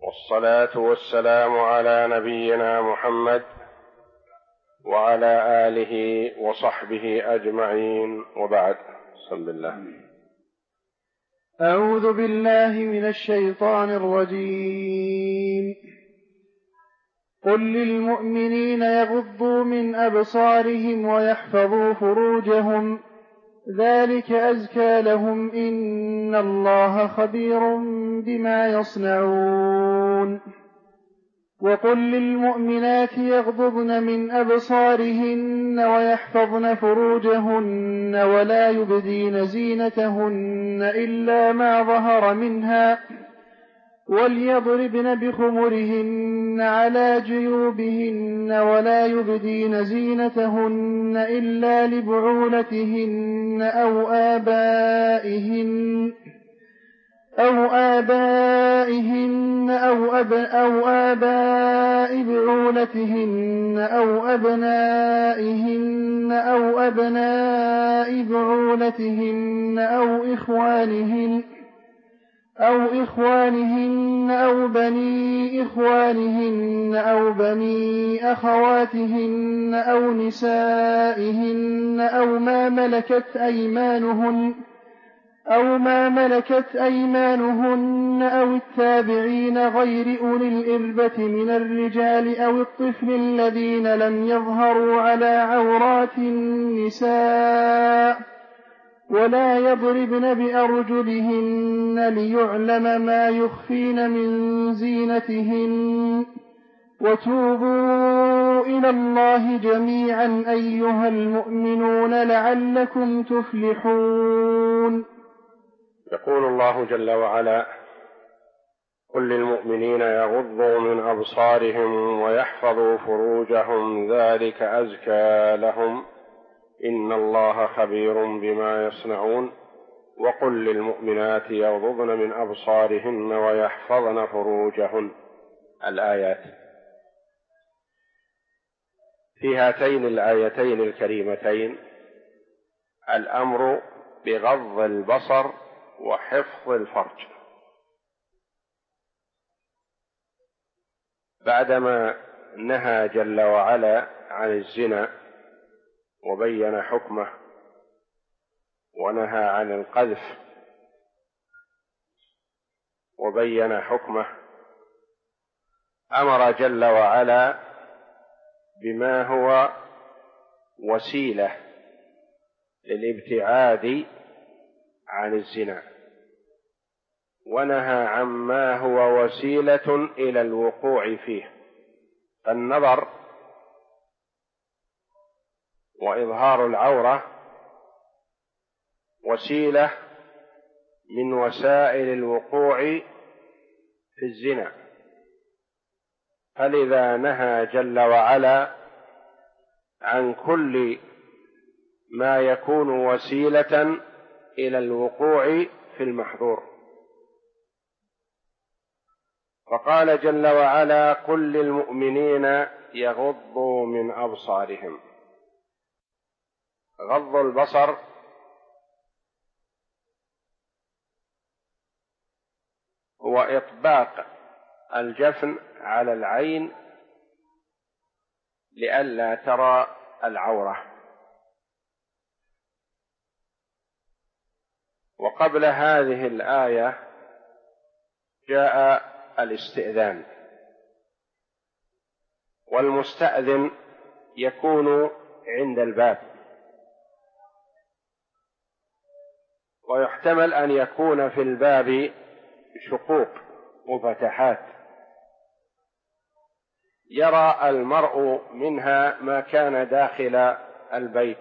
والصلاة والسلام على نبينا محمد وعلى آله وصحبه أجمعين، وبعد. بسم الله. أعوذ بالله من الشيطان الرجيم. قل للمؤمنين يغضوا من أبصارهم ويحفظوا فروجهم ذلك أزكى لهم إن الله خبير بما يصنعون. وقل للمؤمنات يغضضن من أبصارهن ويحفظن فروجهن ولا يبدين زينتهن إلا ما ظهر منها وليضربن بخمرهن على جيوبهن ولا يبدين زينتهن إلا لبعولتهن أو آبائهن أو آباء بعولتهن أو أبنائهن أو أبناء بعولتهن أو إخوانهن أو بني إخوانهن أو بني أخواتهن أو نسائهن أو ما ملكت أيمانهن أو التابعين غير أولي الإربة من الرجال أو الطفل الذين لم يظهروا على عورات النساء ولا يضربن بأرجلهن ليعلم ما يخفين من زينتهن وتوبوا إلى الله جميعا أيها المؤمنون لعلكم تفلحون. يقول الله جل وعلا: قل للمؤمنين يغضوا من أبصارهم ويحفظوا فروجهم ذلك أزكى لهم إن الله خبير بما يصنعون. وقل للمؤمنات يغضضن من أبصارهن ويحفظن فروجهن. الآيات. في هاتين الآيتين الكريمتين الأمر بغض البصر وحفظ الفرج، بعدما نهى جل وعلا عن الزنا وبين حكمه ونهى عن القذف وبين حكمه، أمر جل وعلا بما هو وسيلة للابتعاد عن الزنا، ونهى عما هو وسيلة إلى الوقوع فيه. فالنظر وإظهار العورة وسيلة من وسائل الوقوع في الزنا، فلذا نهى جل وعلا عن كل ما يكون وسيلة إلى الوقوع في المحظور. فقال جل وعلا: قل للمؤمنين يغضوا من أبصارهم. غض البصر هو إطباق الجفن على العين لئلا ترى العورة. وقبل هذه الآية جاء الاستئذان، والمستأذن يكون عند الباب، ويحتمل أن يكون في الباب شقوق وفتحات يرى المرء منها ما كان داخل البيت،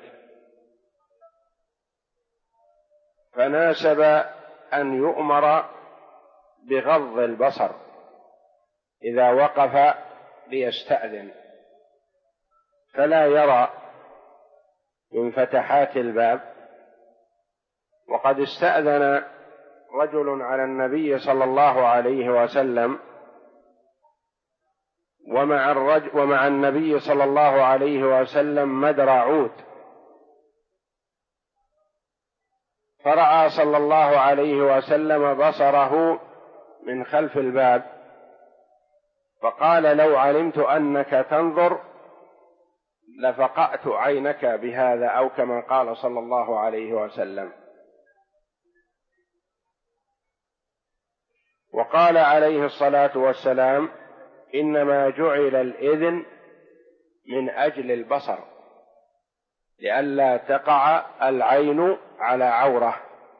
فناسب أن يؤمر بغض البصر إذا وقف ليستأذن، فلا يرى من فتحات الباب. وقد استأذن رجل على النبي صلى الله عليه وسلم، ومع النبي صلى الله عليه وسلم مدر عود، فرأى صلى الله عليه وسلم بصره من خلف الباب فقال لو علمت أنك تنظر لفقأت عينك بهذا، أو كما قال صلى الله عليه وسلم. وقال عليه الصلاة والسلام إنما جعل الإذن من أجل البصر لئلا تقع العين على عورة.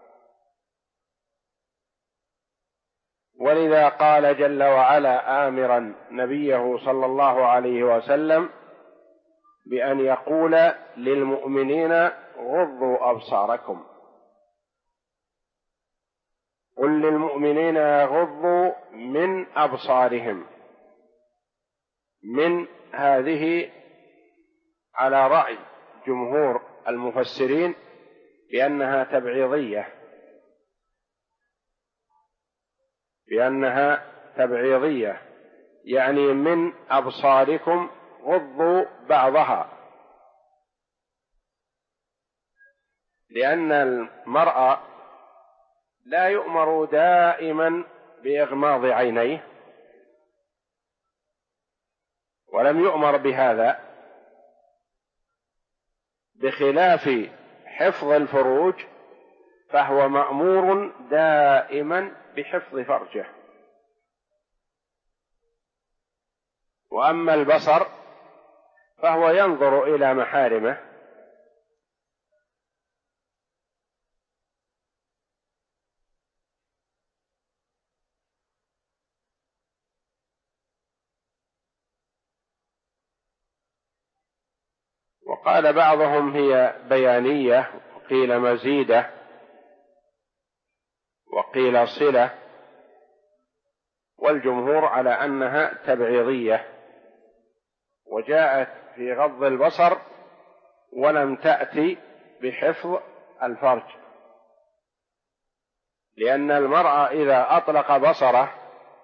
ولذا قال جل وعلا آمرا نبيه صلى الله عليه وسلم بأن يقول للمؤمنين غضوا أبصاركم، قل للمؤمنين يغضوا من أبصارهم. من هذه على رأي جمهور المفسرين بأنها تبعيضية، يعني من أبصاركم غضوا بعضها، لأن المرء لا يؤمر دائما بإغماض عينيه، ولم يؤمر بهذا، بخلاف حفظ الفروج فهو مأمور دائما بحفظ فرجه. وأما البصر فهو ينظر إلى محارمه، وقال بعضهم هي بيانية، وقيل مزيدة، وقيل صلة، والجمهور على أنها تبعيضية، وجاءت في غض البصر ولم تأتي بحفظ الفرج، لأن المرء إذا أطلق بصره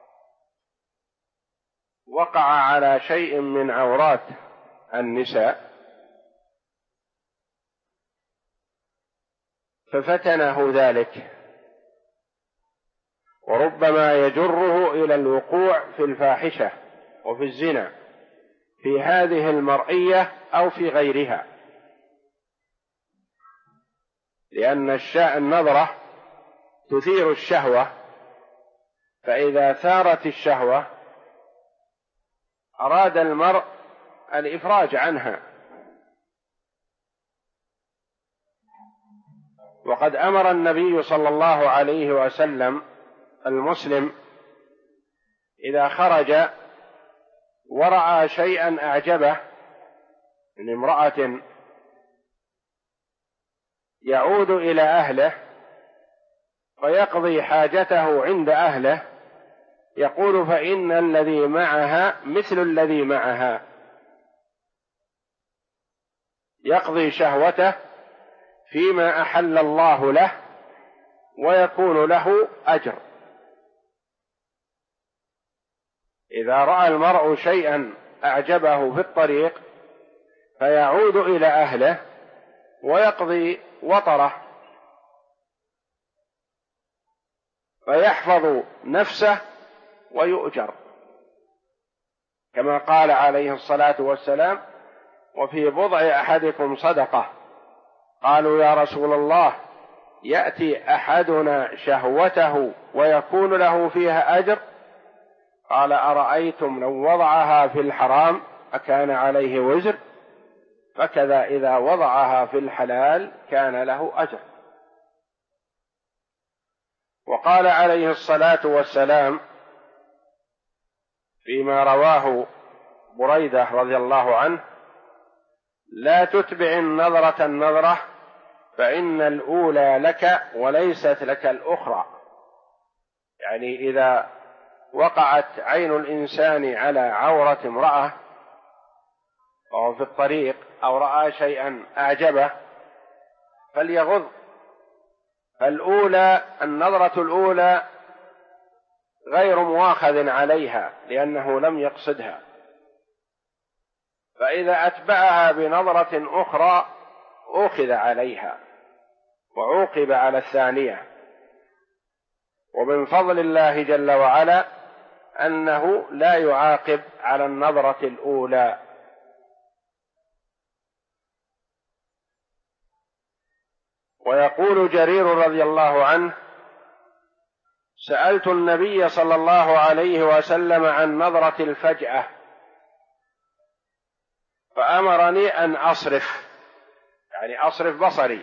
وقع على شيء من عورات النساء ففتنه ذلك، وربما يجره إلى الوقوع في الفاحشة وفي الزنا في هذه المرئية أو في غيرها، لأن النظرة تثير الشهوة، فإذا ثارت الشهوة أراد المرء الإفراج عنها. وقد أمر النبي صلى الله عليه وسلم المسلم إذا خرج ورأى شيئا أعجبه من امرأة يعود إلى أهله فيقضي حاجته عند أهله، يقول فإن الذي معها مثل الذي معها، يقضي شهوته فيما أحل الله له ويكون له أجر. إذا رأى المرء شيئا أعجبه في الطريق فيعود إلى أهله ويقضي وطره فيحفظ نفسه ويؤجر، كما قال عليه الصلاة والسلام وفي بضع أحدكم صدقة. قالوا يا رسول الله يأتي أحدنا شهوته ويكون له فيها أجر؟ قال أرأيتم لو وضعها في الحرام أكان عليه وزر؟ فكذا إذا وضعها في الحلال كان له أجر. وقال عليه الصلاة والسلام فيما رواه بريدة رضي الله عنه لا تتبع النظرة النظرة فإن الأولى لك وليست لك الأخرى، يعني إذا وقعت عين الإنسان على عورة امرأة وهو في الطريق أو رأى شيئا أعجبه فليغض، فالأولى النظرة الأولى غير مواخذ عليها لأنه لم يقصدها، فإذا أتبعها بنظرة أخرى أخذ عليها وعوقب على الثانية. ومن فضل الله جل وعلا أنه لا يعاقب على النظرة الأولى. ويقول جرير رضي الله عنه: سألت النبي صلى الله عليه وسلم عن نظرة الفجأة فأمرني أن أصرف، يعني أصرف بصري.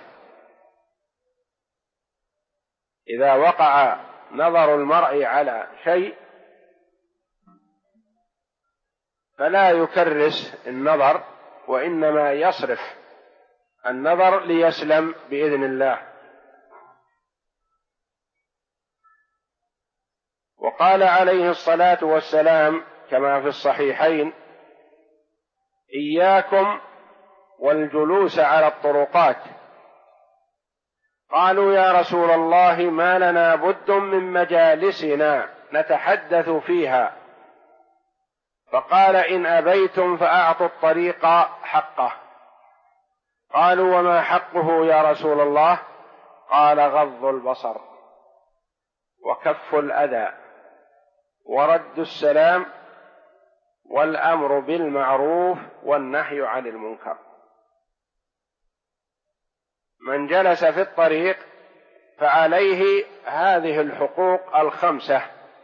إذا وقع نظر المرء على شيء فلا يكرس النظر، وإنما يصرف النظر ليسلم بإذن الله. وقال عليه الصلاة والسلام كما في الصحيحين: إياكم والجلوس على الطرقات. قالوا يا رسول الله ما لنا بد من مجالسنا نتحدث فيها. فقال: إن أبيتم فأعطوا الطريق حقه. قالوا: وما حقه يا رسول الله؟ قال: غض البصر وكف الأذى ورد السلام والأمر بالمعروف والنهي عن المنكر. من جلس في الطريق فعليه هذه الحقوق الخمسة: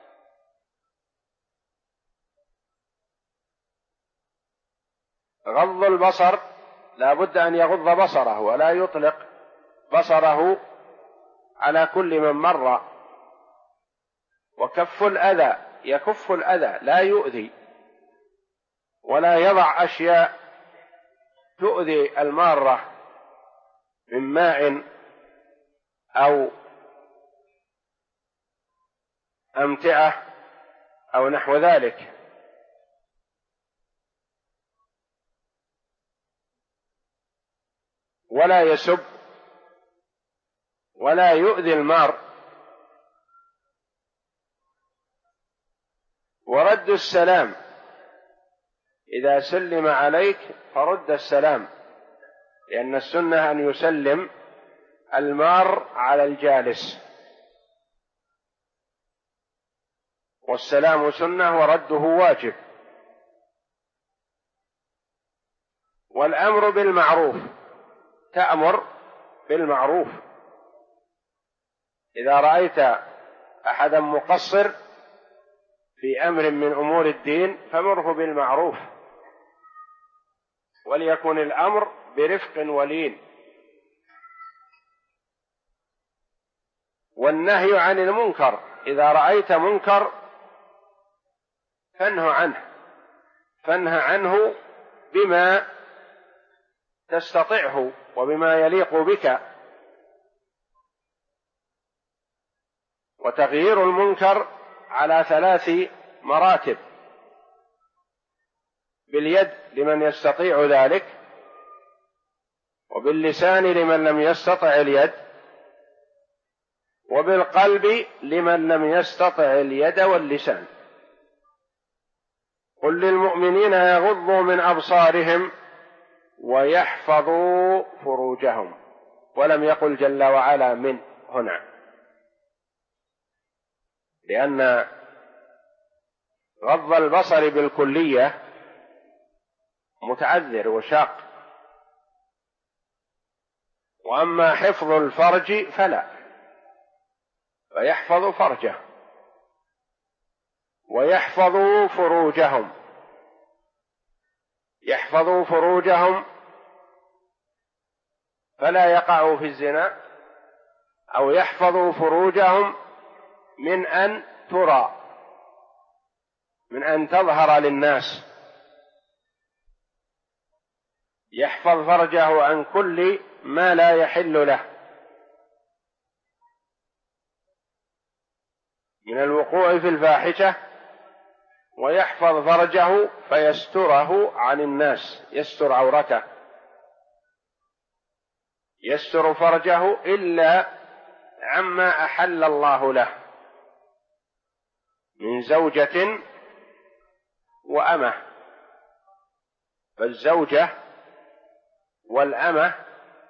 غض البصر، لا بد أن يغض بصره ولا يطلق بصره على كل من مر. وكف الأذى، يكف الأذى، لا يؤذي ولا يضع أشياء تؤذي المارة من ماء أو أمتعة أو نحو ذلك. ولا يسب ولا يؤذي المار. ورد السلام، إذا سلم عليك فرد السلام، لأن السنة أن يسلم المار على الجالس، والسلام سنة ورده واجب. والأمر بالمعروف، تأمر بالمعروف. إذا رأيت أحدا مقصر في أمر من أمور الدين فمره بالمعروف، وليكن الأمر برفق ولين. والنهي عن المنكر، إذا رأيت منكر فانه عنه بما تستطيعه وبما يليق بك. وتغيير المنكر على 3 مراتب: باليد لمن يستطيع ذلك، وباللسان لمن لم يستطع اليد، وبالقلب لمن لم يستطع اليد واللسان. قل للمؤمنين يغضوا من أبصارهم ويحفظوا فروجهم، ولم يقل جل وعلا من هنا، لأن غض البصر بالكلية متعذر وشاق، وأما حفظ الفرج فلا، فيحفظ فرجه. ويحفظوا فروجهم، يحفظوا فروجهم فلا يقعوا في الزنا، أو يحفظوا فروجهم من أن ترى، من أن تظهر للناس. يحفظ فرجه عن كل ما لا يحل له من الوقوع في الفاحشة، ويحفظ فرجه فيستره عن الناس، يستر عورته، يستر فرجه إلا عما أحل الله له من زوجة وأمة. فالزوجة والأمة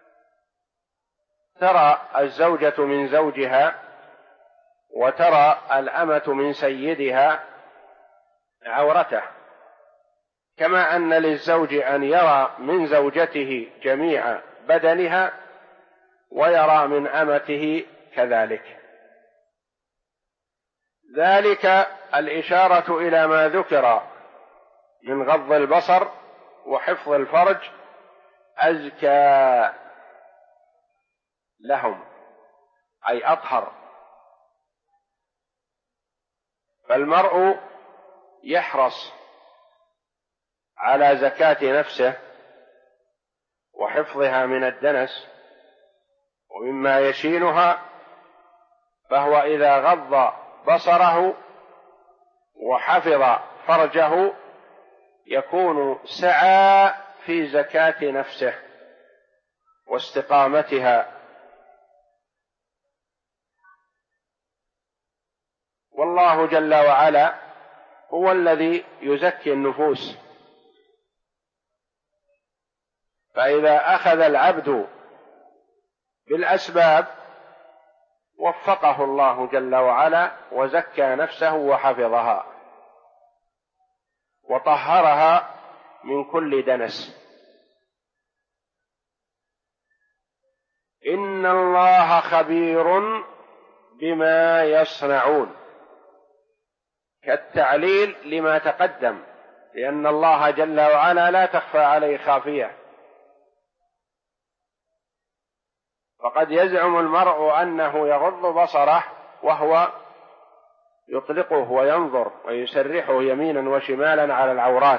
ترى الزوجة من زوجها، وترى الأمة من سيدها، عورته، كما أن للزوج أن يرى من زوجته جميع بدنها ويرى من أمته كذلك. ذلك الإشارة إلى ما ذكر من غض البصر وحفظ الفرج أزكى لهم، أي أطهر. فالمرء يحرص على زكاة نفسه وحفظها من الدنس ومما يشينها، فهو إذا غض بصره وحفظ فرجه يكون سعى في زكاة نفسه واستقامتها. والله جل وعلا هو الذي يزكي النفوس، فإذا أخذ العبد بالأسباب وفقه الله جل وعلا وزكى نفسه وحفظها وطهرها من كل دنس. إن الله خبير بما يصنعون، كالتعليل لما تقدم، لأن الله جل وعلا لا تخفى عليه خافية. فقد يزعم المرء أنه يغض بصره وهو يطلقه وينظر ويسرحه يمينا وشمالا على العورات،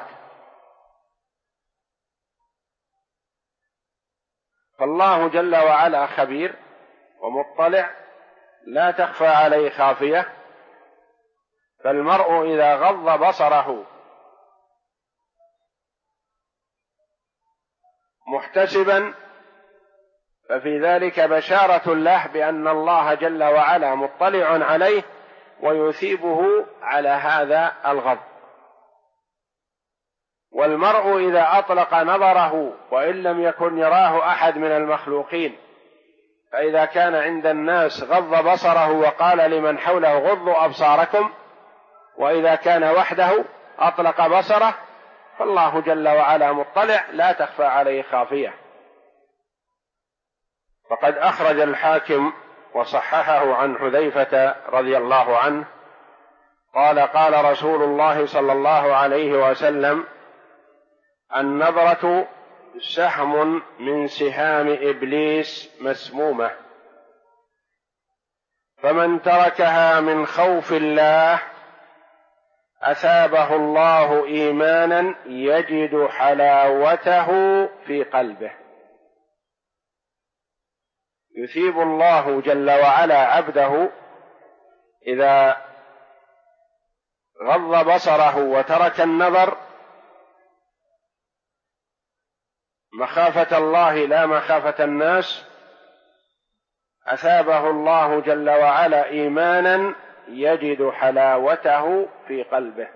فالله جل وعلا خبير ومطلع لا تخفى عليه خافية. فالمرء إذا غض بصره محتسبا ففي ذلك بشارة له بأن الله جل وعلا مطلع عليه ويثيبه على هذا الغض. والمرء إذا أطلق نظره وإن لم يكن يراه أحد من المخلوقين، فإذا كان عند الناس غض بصره وقال لمن حوله غضوا أبصاركم، وإذا كان وحده أطلق بصره، فالله جل وعلا مطلع لا تخفى عليه خافية. فقد أخرج الحاكم وصححه عن حذيفة رضي الله عنه قال: قال رسول الله صلى الله عليه وسلم: النظرة سهم من سهام إبليس مسمومة، فمن تركها من خوف الله أثابه الله إيمانا يجد حلاوته في قلبه. يثيب الله جل وعلا عبده إذا غض بصره وترك النظر مخافة الله لا مخافة الناس، أثابه الله جل وعلا إيمانا يجد حلاوته في قلبه.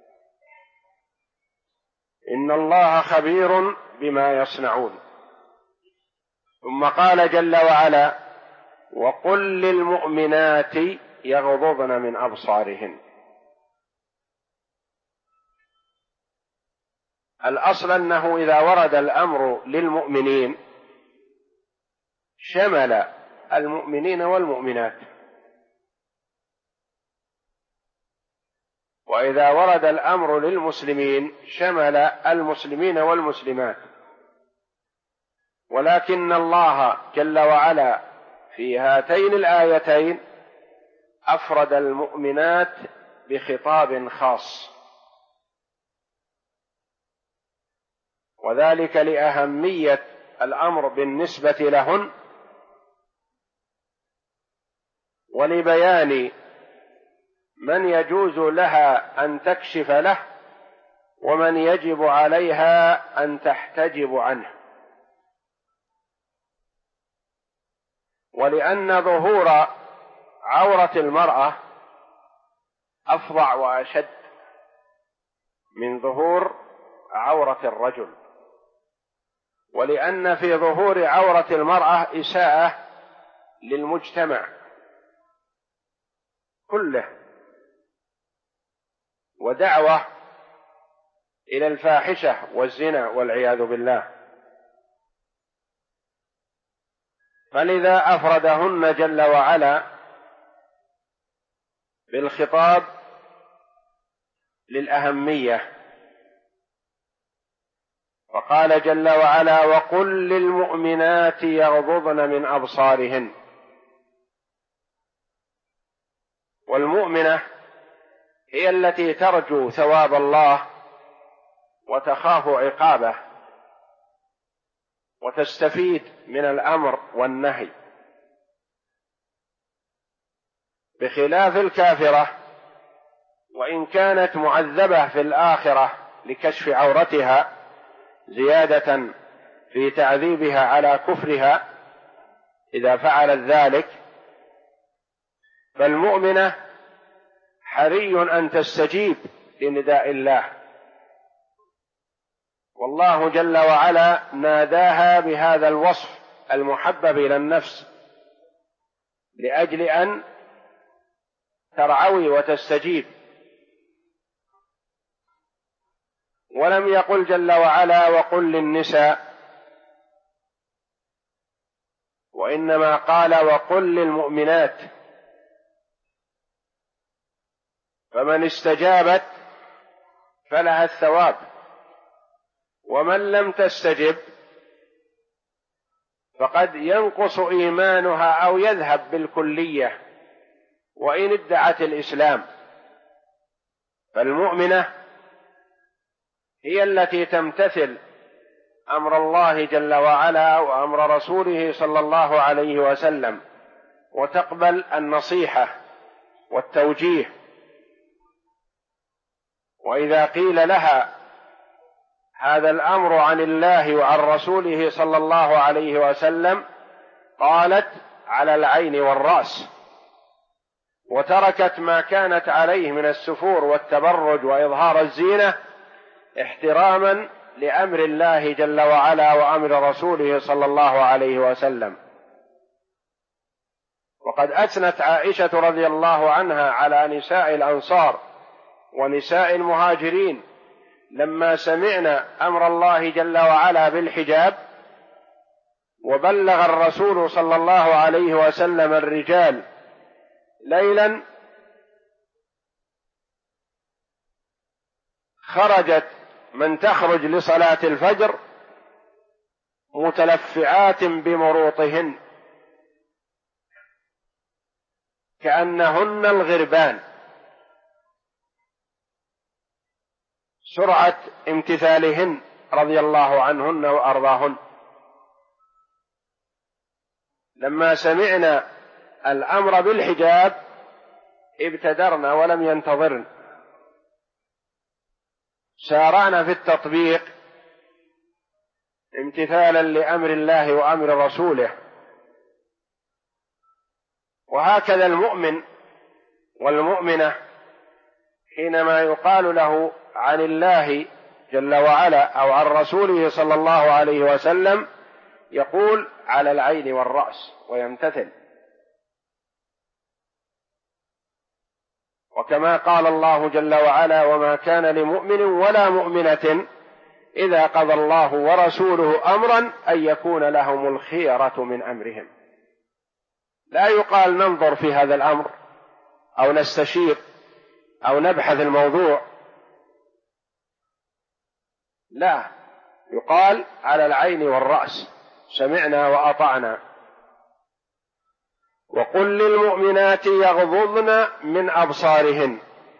إن الله خبير بما يصنعون. ثم قال جل وعلا: وقل للمؤمنات يغضضن من أبصارهن. الأصل أنه إذا ورد الأمر للمؤمنين شمل المؤمنين والمؤمنات، وإذا ورد الأمر للمسلمين شمل المسلمين والمسلمات. ولكن الله جل وعلا في هاتين الآيتين أفرد المؤمنات بخطاب خاص، وذلك لأهمية الأمر بالنسبة لهن، ولبيان من يجوز لها أن تكشف له ومن يجب عليها أن تحتجب عنه. ولأن ظهور عورة المرأة أفظع وأشد من ظهور عورة الرجل، ولأن في ظهور عورة المرأة إساءة للمجتمع كله ودعوة إلى الفاحشة والزنا والعياذ بالله. فلذا أفردهن جل وعلا بالخطاب للأهمية، وقال جل وعلا: وقل للمؤمنات يغضضن من أبصارهن. والمؤمنة هي التي ترجو ثواب الله وتخاف عقابه وتستفيد من الأمر والنهي، بخلاف الكافرة، وإن كانت معذبة في الآخرة لكشف عورتها زيادة في تعذيبها على كفرها إذا فعلت ذلك، فالمؤمنة حري أن تستجيب لنداء الله، والله جل وعلا ناداها بهذا الوصف المحبب إلى النفس لأجل أن ترعوي وتستجيب. ولم يقل جل وعلا: وقل للنساء، وإنما قال: وقل للمؤمنات. فمن استجابت فلها الثواب، ومن لم تستجب فقد ينقص إيمانها أو يذهب بالكلية وإن ادعت الإسلام. فالمؤمنة هي التي تمتثل أمر الله جل وعلا وأمر رسوله صلى الله عليه وسلم، وتقبل النصيحة والتوجيه. وإذا قيل لها هذا الأمر عن الله وعن رسوله صلى الله عليه وسلم قالت: على العين والرأس، وتركت ما كانت عليه من السفور والتبرج وإظهار الزينة احتراما لأمر الله جل وعلا وأمر رسوله صلى الله عليه وسلم. وقد أثنت عائشة رضي الله عنها على نساء الأنصار ونساء المهاجرين لما سمعنا أمر الله جل وعلا بالحجاب، وبلغ الرسول صلى الله عليه وسلم الرجال ليلا، خرجت من تخرج لصلاة الفجر متلفعات بمروطهن كأنهن الغربان، سرعة امتثالهن رضي الله عنهن وأرضاهن. لما سمعنا الأمر بالحجاب ابتدرن ولم ينتظرن، سارعنا في التطبيق امتثالا لأمر الله وأمر رسوله. وهكذا المؤمن والمؤمنة حينما يقال له عن الله جل وعلا أو عن رسوله صلى الله عليه وسلم يقول: على العين والرأس، ويمتثل. وكما قال الله جل وعلا: وما كان لمؤمن ولا مؤمنة إذا قضى الله ورسوله أمرا أن يكون لهم الخيرة من أمرهم. لا يقال ننظر في هذا الأمر أو نستشير أو نبحث الموضوع، لا، يقال على العين والرأس، سمعنا وأطعنا. وقل للمؤمنات يغضضن من أبصارهن،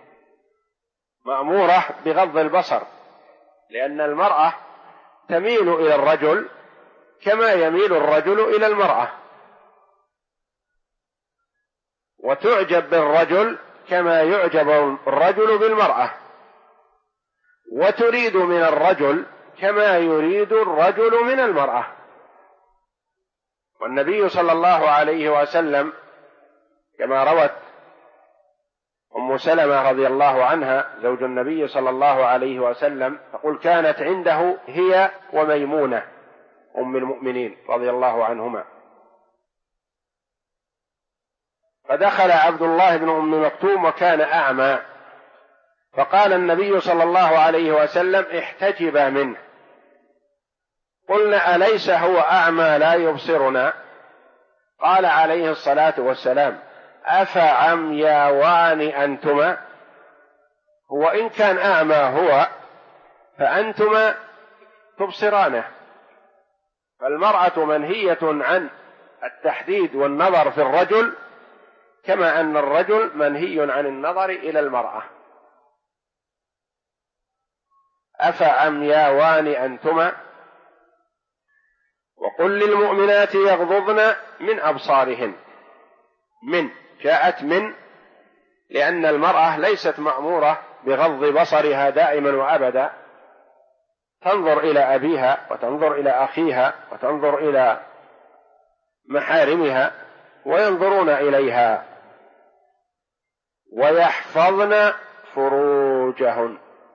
مأمورة بغض البصر، لأن المرأة تميل إلى الرجل كما يميل الرجل إلى المرأة، وتعجب بالرجل كما يعجب الرجل بالمرأة، وتريد من الرجل كما يريد الرجل من المرأة. والنبي صلى الله عليه وسلم كما روت أم سلمة رضي الله عنها زوج النبي صلى الله عليه وسلم تقول: كانت عنده هي وميمونة أم المؤمنين رضي الله عنهما، فدخل عبد الله بن أم مكتوم وكان أعمى، فقال النبي صلى الله عليه وسلم: احتجب منه. قلنا: أليس هو أعمى لا يبصرنا؟ قال عليه الصلاة والسلام: أفعمياوان أنتما؟ هو إن كان أعمى هو فأنتما تبصرانه. فالمرأة منهية عن التحديد والنظر في الرجل، كما أن الرجل منهي عن النظر إلى المرأة. أفعمياوان أنتما؟ وقل للمؤمنات يغضضن من أبصارهن. من جاءت من لأن المرأة ليست مأمورة بغض بصرها دائما وأبدا، تنظر إلى أبيها وتنظر إلى أخيها وتنظر إلى محارمها وينظرون إليها. ويحفظن فروجهن.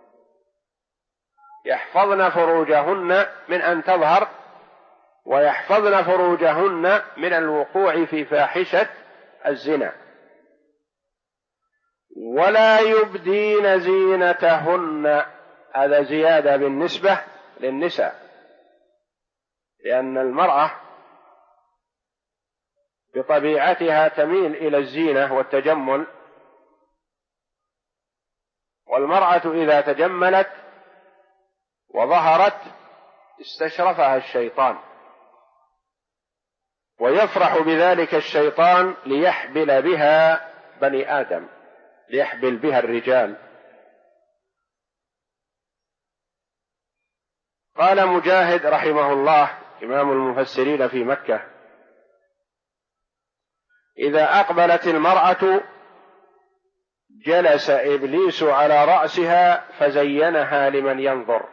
يحفظن فروجهن من أن تظهر، ويحفظن فروجهن من الوقوع في فاحشة الزنا. ولا يبدين زينتهن، هذا زيادة بالنسبة للنساء، لأن المرأة بطبيعتها تميل إلى الزينة والتجمل، والمرأة إذا تجملت وظهرت استشرفها الشيطان، ويفرح بذلك الشيطان ليحبل بها بني آدم، ليحبل بها الرجال. قال مجاهد رحمه الله إمام المفسرين في مكة: إذا أقبلت المرأة جلس إبليس على رأسها فزينها لمن ينظر،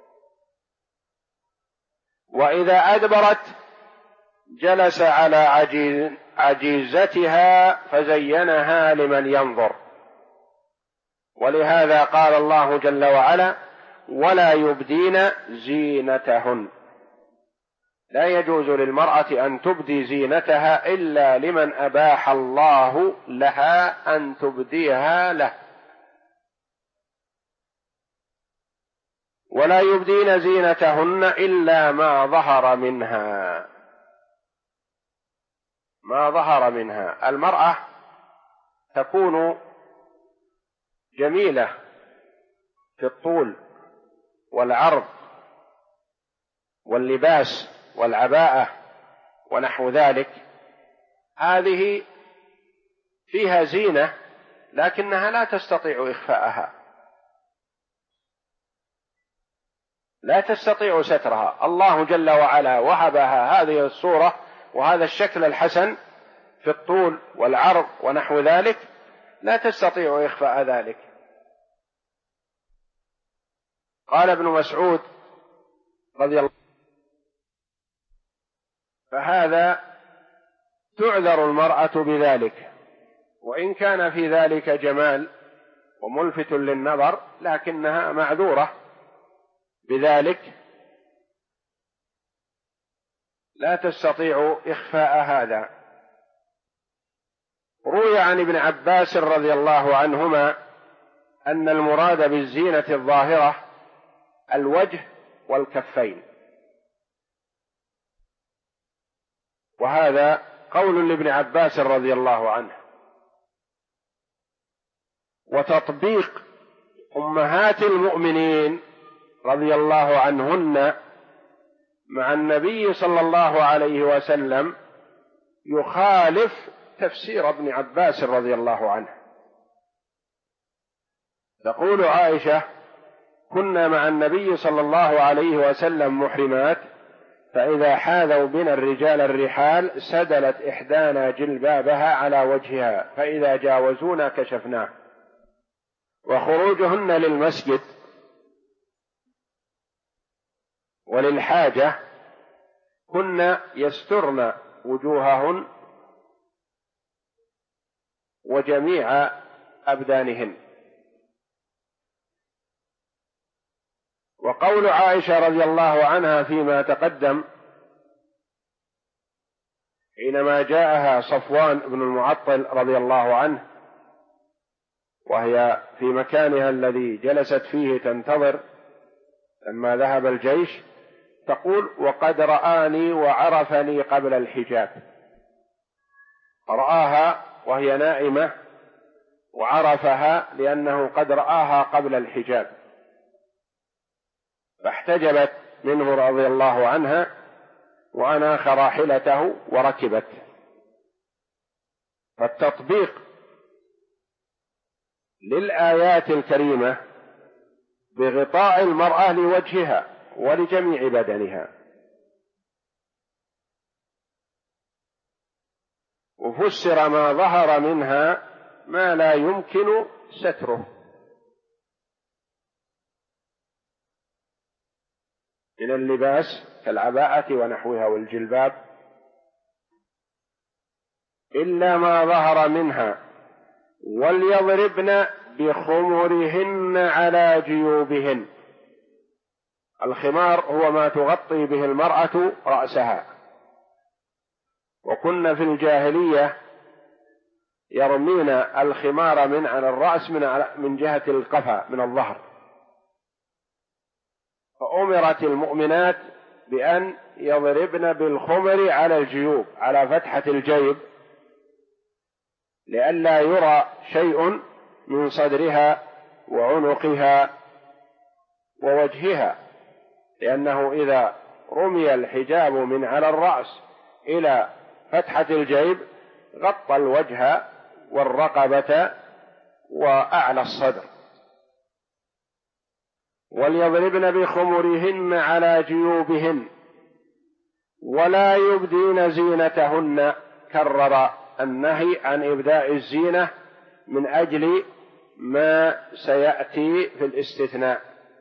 وإذا أدبرت جلس على عجيزتها فزينها لمن ينظر. ولهذا قال الله جل وعلا: ولا يبدين زينتهن. لا يجوز للمرأة أن تبدي زينتها إلا لمن أباح الله لها أن تبديها له. ولا يبدين زينتهن إلا ما ظهر منها. ما ظهر منها. المرأة تكون جميلة في الطول والعرض واللباس والعباءة ونحو ذلك، هذه فيها زينة لكنها لا تستطيع إخفاءها، لا تستطيع سترها. الله جل وعلا وهبها هذه الصورة وهذا الشكل الحسن في الطول والعرض ونحو ذلك، لا تستطيع إخفاء ذلك. قال ابن مسعود رضي الله عنه: فهذا تعذر المرأة بذلك، وإن كان في ذلك جمال وملفت للنظر لكنها معذورة بذلك، لا تستطيع إخفاء هذا. روي عن ابن عباس رضي الله عنهما أن المراد بالزينة الظاهرة الوجه والكفين، وهذا قول لابن عباس رضي الله عنه. وتطبيق أمهات المؤمنين رضي الله عنهن مع النبي صلى الله عليه وسلم يخالف تفسير ابن عباس رضي الله عنه. تقول عائشة: كنا مع النبي صلى الله عليه وسلم محرمات، فإذا حاذوا بنا الرجال الرحال سدلت إحدانا جلبابها على وجهها، فإذا جاوزونا كشفناه. وخروجهن للمسجد وللحاجة كن يسترن وجوههن وجميع أبدانهن. وقول عائشة رضي الله عنها فيما تقدم حينما جاءها صفوان بن المعطل رضي الله عنه وهي في مكانها الذي جلست فيه تنتظر لما ذهب الجيش، تقول: وقد رآني وعرفني قبل الحجاب. رآها وهي نائمة وعرفها لأنه قد رآها قبل الحجاب، فاحتجبت منه رضي الله عنها وأناخ راحلته وركبت. فالتطبيق للآيات الكريمة بغطاء المرأة لوجهها ولجميع بدنها. وفسر ما ظهر منها ما لا يمكن ستره من اللباس كالعباءة ونحوها والجلباب، إلا ما ظهر منها. وليضربن بخمرهن على جيوبهن. الخمار هو ما تغطي به المرأة رأسها، وكنا في الجاهلية يرمين الخمار من على الرأس من جهة القفا من الظهر، فأمرت المؤمنات بأن يضربن بالخمر على الجيوب، على فتحة الجيب، لئلا يرى شيء من صدرها وعنقها ووجهها، لأنه إذا رمي الحجاب من على الرأس إلى فتحة الجيب غطى الوجه والرقبة وأعلى الصدر. وليضربن بخمرهن على جيوبهن ولا يبدين زينتهن. كرر النهي عن إبداء الزينة من أجل ما سيأتي في الاستثناء.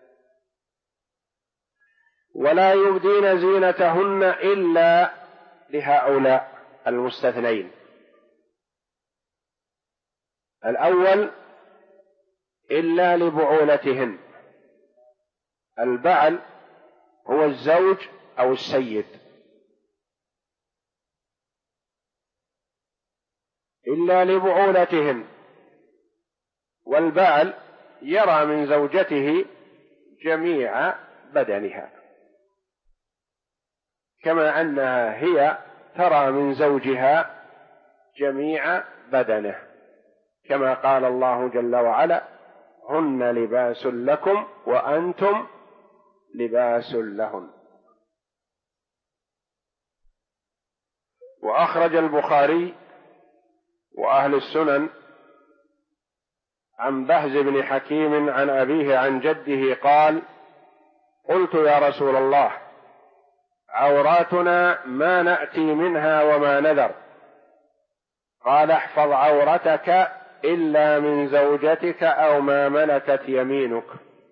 ولا يبدين زينتهن إلا لهؤلاء المستثنين. الأول إلا لبعولتهن. البعل هو الزوج أو السيد. إلا لبعولتهن، والبعل يرى من زوجته جميع بدنها، كما أنها هي ترى من زوجها جميع بدنه، كما قال الله جل وعلا: هن لباس لكم وأنتم لباس لهن. وأخرج البخاري وأهل السنن عن بهز بن حكيم عن أبيه عن جده قال: قلت يا رسول الله، عوراتنا ما نأتي منها وما نذر. قال: احفظ عورتك إلا من زوجتك أو ما ملكت يمينك.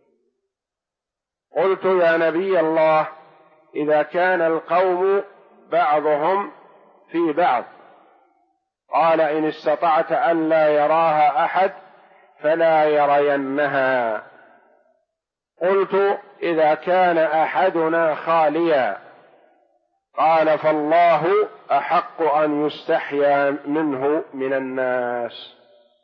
قلت يا نبي الله، إذا كان القوم بعضهم في بعض. قال: إن استطعت ألا يراها أحد فلا يرينها. قلت: إذا كان أحدنا خاليا. قال: فالله أحق أن يستحيا منه من الناس.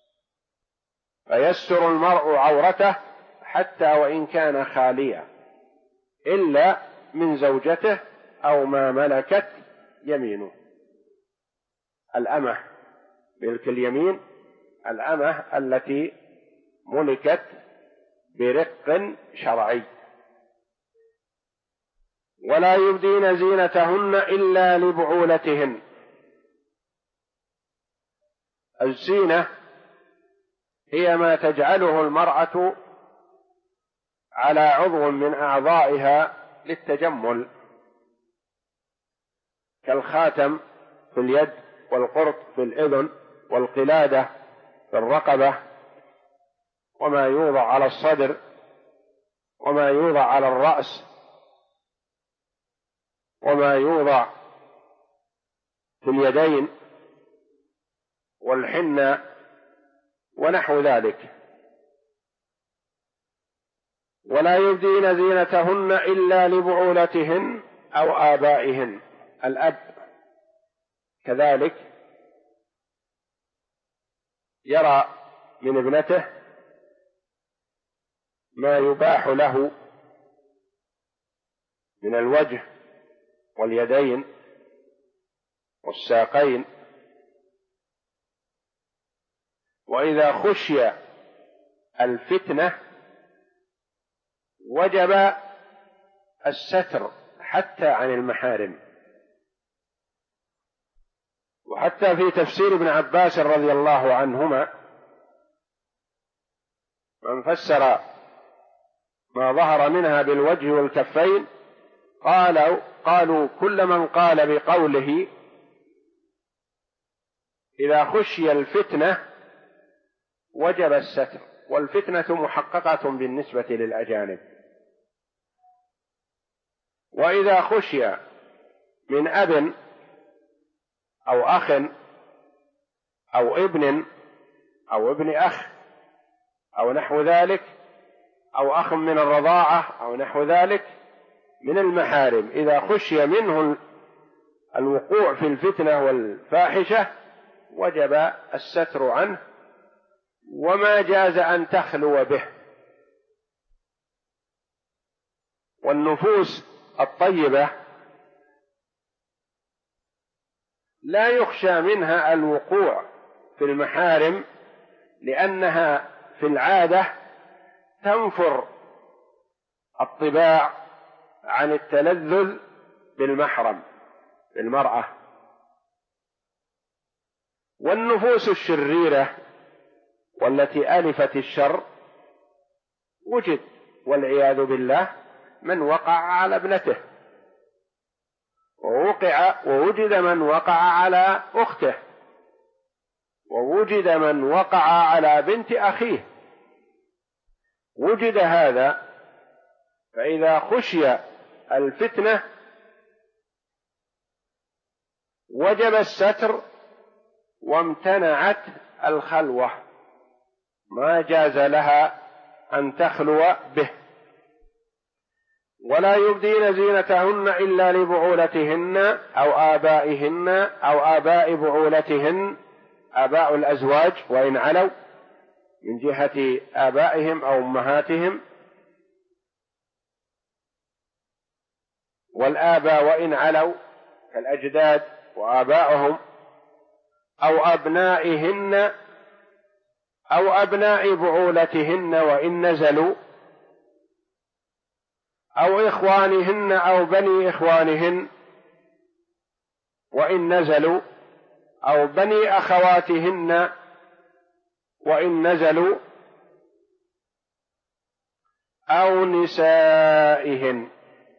فيستر المرء عورته حتى وإن كان خاليا، إلا من زوجته أو ما ملكت يمينه. الأمة، ملك اليمين، الأمة التي ملكت برق شرعي. ولا يبدين زينتهن إلا لبعولتهن. الزينة هي ما تجعله المرأة على عضو من أعضائها للتجمل، كالخاتم في اليد، والقرط في الأذن، والقلادة في الرقبة، وما يوضع على الصدر، وما يوضع على الرأس، وما يوضع في اليدين، والحنة ونحو ذلك. ولا يبدين زينتهن إلا لبعولتهن أو آبائهن. الأب كذلك يرى من ابنته ما يباح له من الوجه واليدين والساقين. وإذا خشي الفتنة وجب الستر حتى عن المحارم. وحتى في تفسير ابن عباس رضي الله عنهما من فسر ما ظهر منها بالوجه والكفين قالوا كل من قال بقوله إذا خشي الفتنة وجب الستر، والفتنة محققة بالنسبة للأجانب. وإذا خشي من أب أو أخ أو ابن أو ابن أخ أو نحو ذلك، أو أخ من الرضاعة أو نحو ذلك من المحارم، إذا خشي منه الوقوع في الفتنة والفاحشة وجب الستر عنه، وما جاز أن تخلو به. والنفوس الطيبة لا يخشى منها الوقوع في المحارم، لأنها في العادة تنفر الطباع عن التلذذ بالمحرم بالمرأة. والنفوس الشريرة والتي ألفت الشر وجد والعياذ بالله من وقع على ابنته، ووجد من وقع على أخته، ووجد من وقع على بنت أخيه، وجد هذا. فإذا خشي الفتنة وجب الستر وامتنعت الخلوة، ما جاز لها أن تخلو به. ولا يبدين زينتهن إلا لبعولتهن أو آبائهن أو آباء بعولتهن، آباء الأزواج وإن علوا من جهة آبائهم أو أمهاتهم، والآباء وإن علوا كالأجداد وآبائهم، أو أبنائهن أو أبناء بعولتهن وإن نزلوا، أو إخوانهن أو بني إخوانهن وإن نزلوا، أو بني أخواتهن وإن نزلوا، أو نسائهن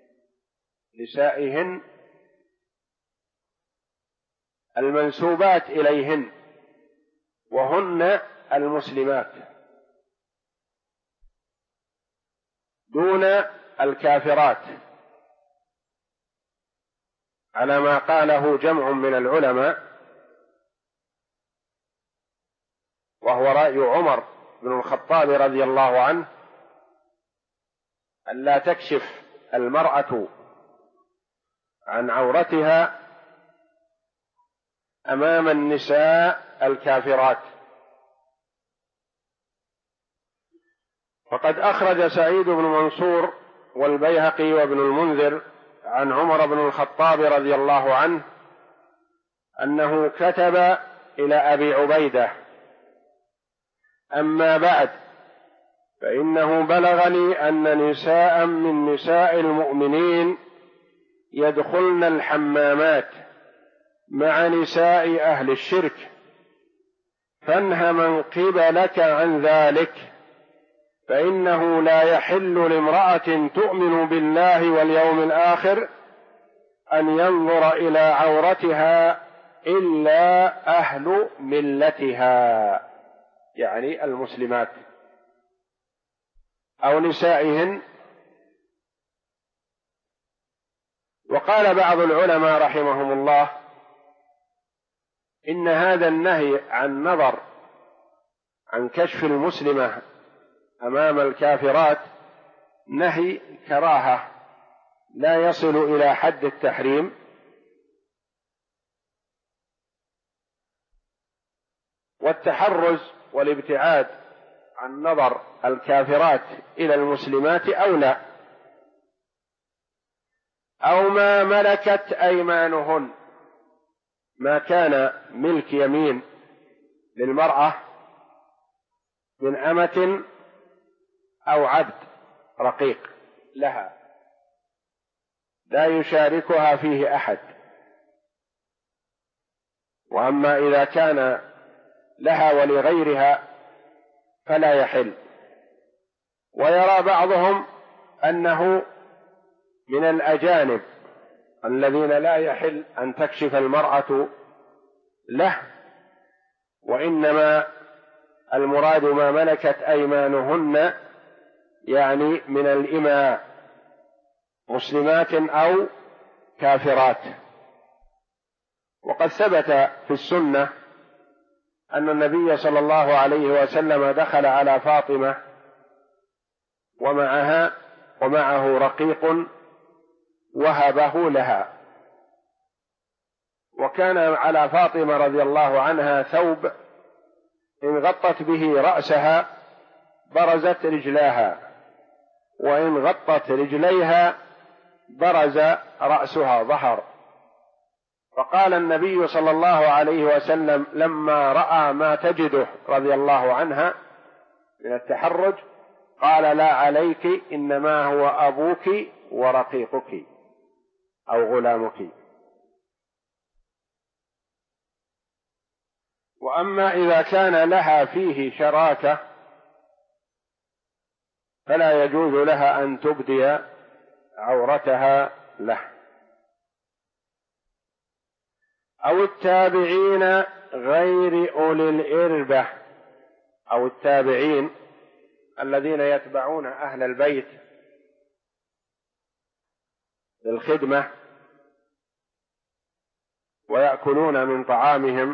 المنسوبات إليهن وهن المسلمات دون الكافرات، على ما قاله جمع من العلماء، وهو رأي عمر بن الخطاب رضي الله عنه أن لا تكشف المرأة عن عورتها أمام النساء الكافرات. فقد أخرج سعيد بن منصور والبيهقي وابن المنذر عن عمر بن الخطاب رضي الله عنه أنه كتب إلى أبي عبيدة: أما بعد، فإنه بلغني أن نساء من نساء المؤمنين يدخلن الحمامات مع نساء أهل الشرك، فانه من قبلك عن ذلك، فإنه لا يحل لامرأة تؤمن بالله واليوم الآخر أن ينظر إلى عورتها إلا أهل ملتها، يعني المسلمات أو نسائهن. وقال بعض العلماء رحمهم الله إن هذا النهي عن نظر عن كشف المسلمة أمام الكافرات نهي كراهة لا يصل إلى حد التحريم، والتحرز والابتعاد عن نظر الكافرات إلى المسلمات أو لا، أو ما ملكت أيمانهن، ما كان ملك يمين للمرأة من أمة أو عبد رقيق لها لا يشاركها فيه أحد. وأما إذا كان لها ولغيرها فلا يحل. ويرى بعضهم أنه من الأجانب الذين لا يحل أن تكشف المرأة له، وإنما المراد ما ملكت أيمانهن، يعني من الإماء مسلمات أو كافرات. وقد ثبت في السنة أن النبي صلى الله عليه وسلم دخل على فاطمة ومعه رقيق وهبه لها، وكان على فاطمة رضي الله عنها ثوب إن غطت به رأسها برزت رجلاها، وإن غطت رجليها برز رأسها ظهر. فقال النبي صلى الله عليه وسلم لما رأى ما تجده رضي الله عنها من التحرج قال لا عليك، إنما هو أبوك ورقيقك أو غلامك. وأما إذا كان لها فيه شراكة فلا يجوز لها أن تبدي عورتها له. أو التابعين غير أولي الإربة، أو التابعين الذين يتبعون أهل البيت للخدمة ويأكلون من طعامهم،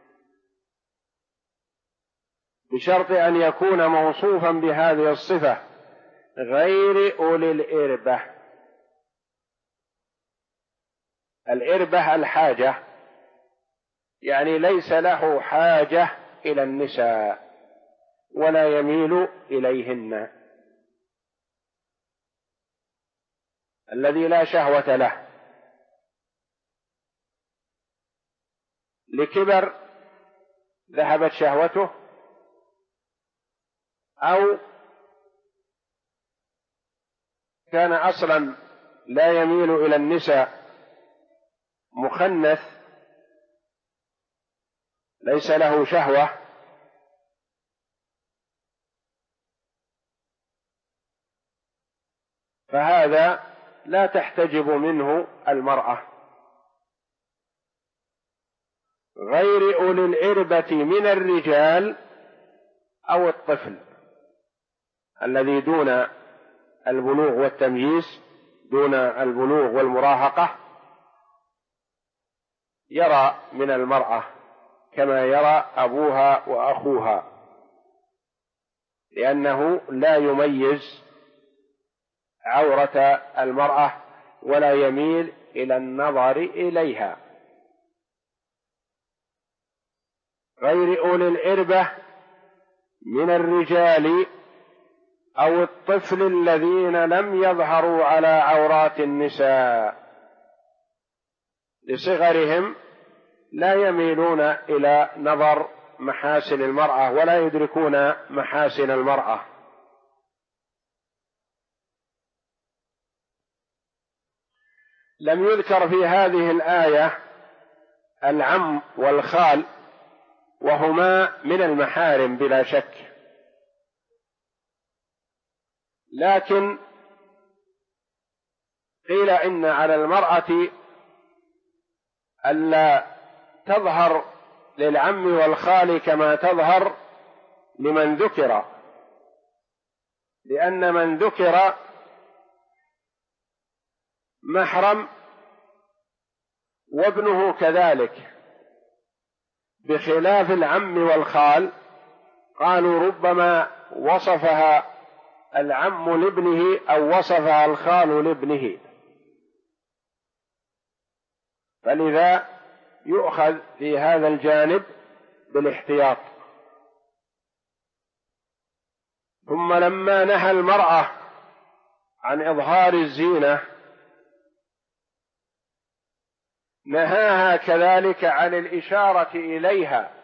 بشرط أن يكون موصوفا بهذه الصفة غير أولي الإربة. الإربة الحاجة، يعني ليس له حاجة إلى النساء ولا يميل إليهن، الذي لا شهوة له لكبر ذهبت شهوته، أو كان أصلا لا يميل إلى النساء مخنث ليس له شهوة، فهذا لا تحتجب منه المرأة. غير أولي الإربة من الرجال أو الطفل الذي دون البلوغ والتمييز، دون البلوغ والمراهقة، يرى من المرأة كما يرى أبوها وأخوها، لأنه لا يميز عورة المرأة ولا يميل إلى النظر إليها. غير أولي الإربة من الرجال أو الطفل الذين لم يظهروا على عورات النساء، لصغرهم لا يميلون إلى نظر محاسن المرأة ولا يدركون محاسن المرأة. لم يذكر في هذه الآية العم والخال، وهما من المحارم بلا شك، لكن قيل إن على المرأة ألا تظهر للعم والخال كما تظهر لمن ذكر، لأن من ذكر محرم وابنه كذلك، بخلاف العم والخال. قالوا ربما وصفها العم لابنه أو وصفها الخال لابنه، فلذا يؤخذ في هذا الجانب بالاحتياط. ثم لما نهى المرأة عن إظهار الزينة نهاها كذلك عن الإشارة إليها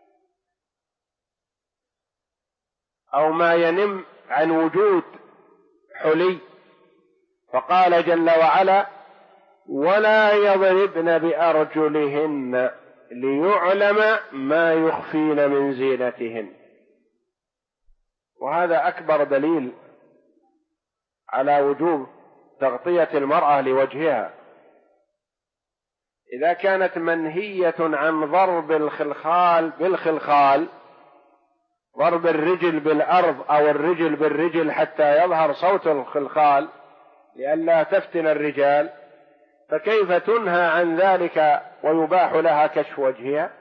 أو ما ينم عن وجود حلي، فقال جل وعلا: ولا يضربن بأرجلهن ليعلم ما يخفين من زينتهن. وهذا أكبر دليل على وجوب تغطية المرأة لوجهها. إذا كانت منهية عن ضرب الخلخال بالخلخال، ضرب الرجل بالأرض أو الرجل بالرجل حتى يظهر صوت الخلخال لئلا تفتن الرجال، فكيف تنهى عن ذلك ويباح لها كشف وجهها؟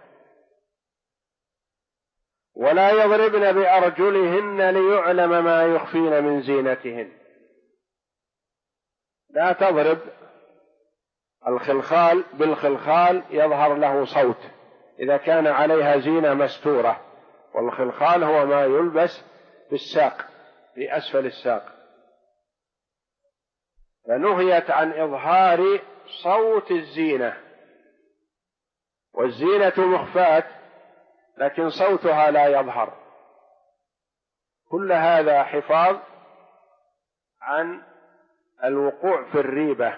ولا يضربن بأرجلهن ليعلم ما يخفين من زينتهن. لا تضرب الخلخال بالخلخال يظهر له صوت إذا كان عليها زينة مستورة، والخلخال هو ما يلبس في الساق في أسفل الساق، فنهيت عن إظهار صوت الزينة، والزينة مخفاة لكن صوتها لا يظهر. كل هذا حفاظ عن الوقوع في الريبة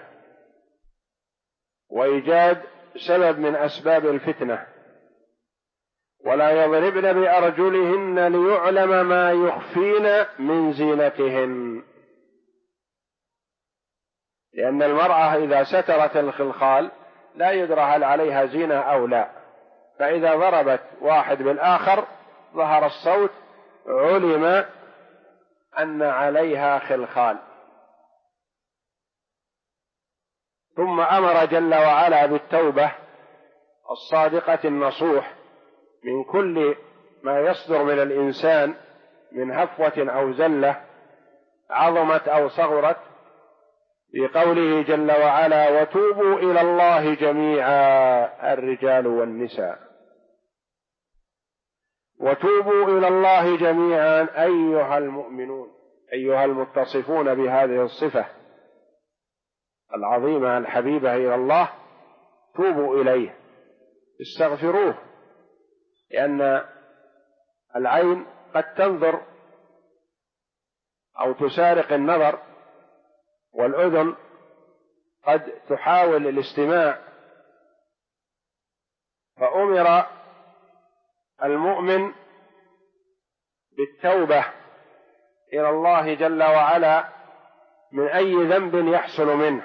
وإيجاد سبب من أسباب الفتنة. ولا يضربن بأرجلهن ليعلم ما يخفين من زينتهن، لأن المرأة إذا سترت الخلخال لا يدرى هل عليها زينة أو لا، فإذا ضربت واحد بالآخر ظهر الصوت علم أن عليها خلخال. ثم أمر جل وعلا بالتوبة الصادقة النصوح من كل ما يصدر من الإنسان من هفوة أو زلة عظمت أو صغرت، في قوله جل وعلا: وتوبوا إلى الله جميعا الرجال والنساء. وتوبوا إلى الله جميعا أيها المؤمنون، أيها المتصفون بهذه الصفة العظيمة الحبيبة إلى الله، توبوا إليه، استغفروه، لأن العين قد تنظر أو تسارق النظر، والأذن قد تحاول الاستماع، فأمر المؤمن بالتوبة إلى الله جل وعلا من أي ذنب يحصل منه.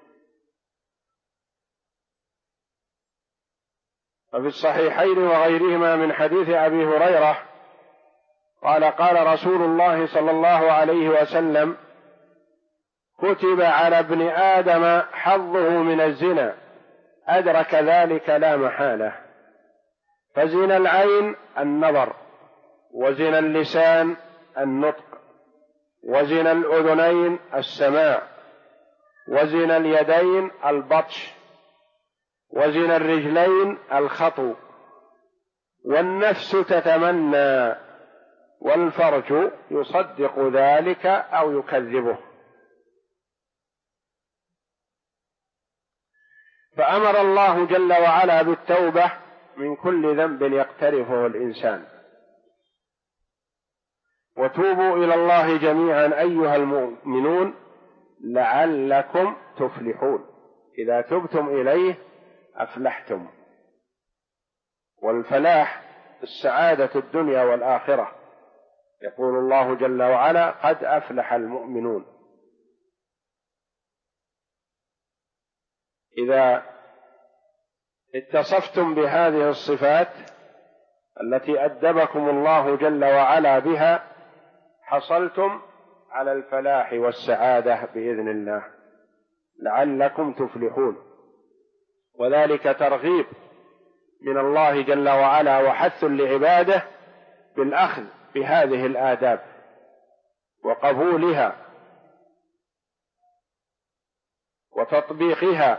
وفي الصحيحين وغيرهما من حديث أبي هريرة قال: قال رسول الله صلى الله عليه وسلم: كتب على ابن آدم حظه من الزنا، أدرك ذلك لا محالة، فزنا العين النظر، وزنا اللسان النطق، وزنا الأذنين السماع، وزنا اليدين البطش، وزنا الرجلين الخطو، والنفس تتمنى، والفرج يصدق ذلك أو يكذبه. فأمر الله جل وعلا بالتوبة من كل ذنب يقترفه الإنسان. وتوبوا إلى الله جميعا أيها المؤمنون لعلكم تفلحون، إذا تبتم إليه أفلحتم. والفلاح السعادة الدنيا والآخرة، يقول الله جل وعلا: قد أفلح المؤمنون. إذا اتصفتم بهذه الصفات التي أدبكم الله جل وعلا بها حصلتم على الفلاح والسعادة بإذن الله، لعلكم تفلحون. وذلك ترغيب من الله جل وعلا وحث لعباده بالأخذ بهذه الآداب وقبولها وتطبيقها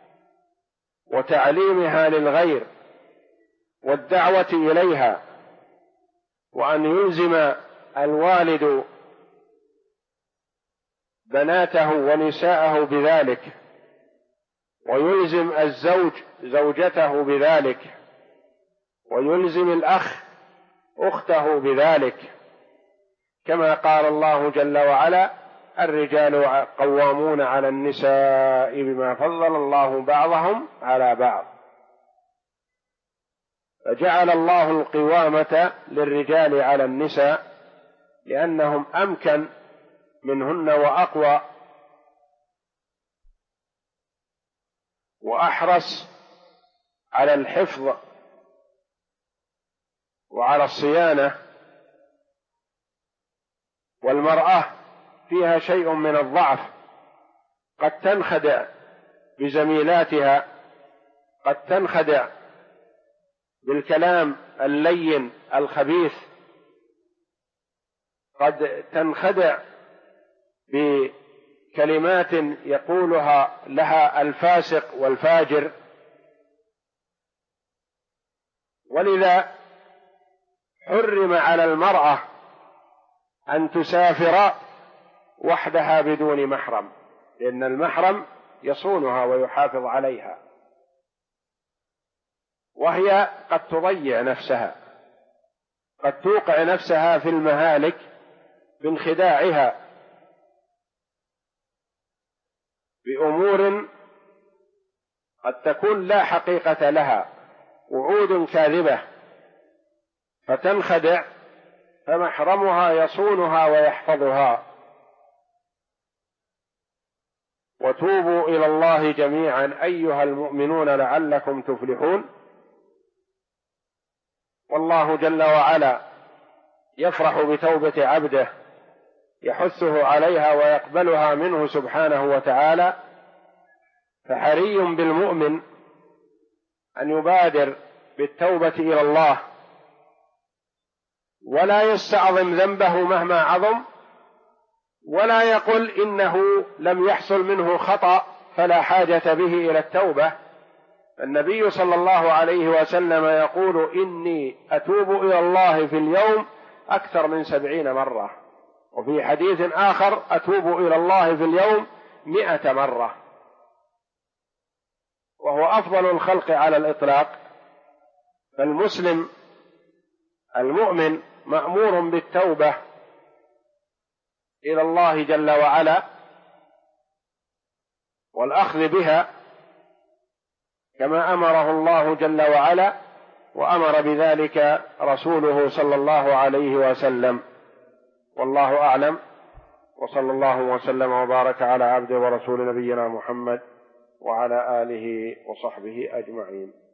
وتعليمها للغير والدعوة إليها، وأن يلزم الوالد بناته ونساءه بذلك، ويلزم الزوج زوجته بذلك، ويلزم الأخ أخته بذلك، كما قال الله جل وعلا: الرجال قوامون على النساء بما فضل الله بعضهم على بعض. فجعل الله القوامة للرجال على النساء لأنهم أمكن منهن وأقوى وأحرص على الحفظ وعلى الصيانة، والمرأة فيها شيء من الضعف، قد تنخدع بزميلاتها، قد تنخدع بالكلام اللين الخبيث، قد تنخدع بكلمات يقولها لها الفاسق والفاجر. ولذا حرم على المرأة أن تسافر وحدها بدون محرم، لأن المحرم يصونها ويحافظ عليها، وهي قد تضيع نفسها، قد توقع نفسها في المهالك بانخداعها بأمور قد تكون لا حقيقة لها، وعود كاذبة، فتنخدع، فمحرمها يصونها ويحفظها. وتوبوا إلى الله جميعا أيها المؤمنون لعلكم تفلحون. والله جل وعلا يفرح بتوبة عبده، يحثه عليها ويقبلها منه سبحانه وتعالى، فحري بالمؤمن أن يبادر بالتوبة إلى الله، ولا يستعظم ذنبه مهما عظم، ولا يقل إنه لم يحصل منه خطأ فلا حاجة به إلى التوبة. النبي صلى الله عليه وسلم يقول: إني أتوب إلى الله في اليوم أكثر من 70 مرة، وفي حديث آخر: أتوب إلى الله في اليوم 100 مرة، وهو أفضل الخلق على الإطلاق. فالمسلم المؤمن مأمور بالتوبة إلى الله جل وعلا والأخذ بها كما أمره الله جل وعلا، وأمر بذلك رسوله صلى الله عليه وسلم. والله أعلم، وصلى الله وسلم وبارك على عبده ورسول نبينا محمد وعلى آله وصحبه أجمعين.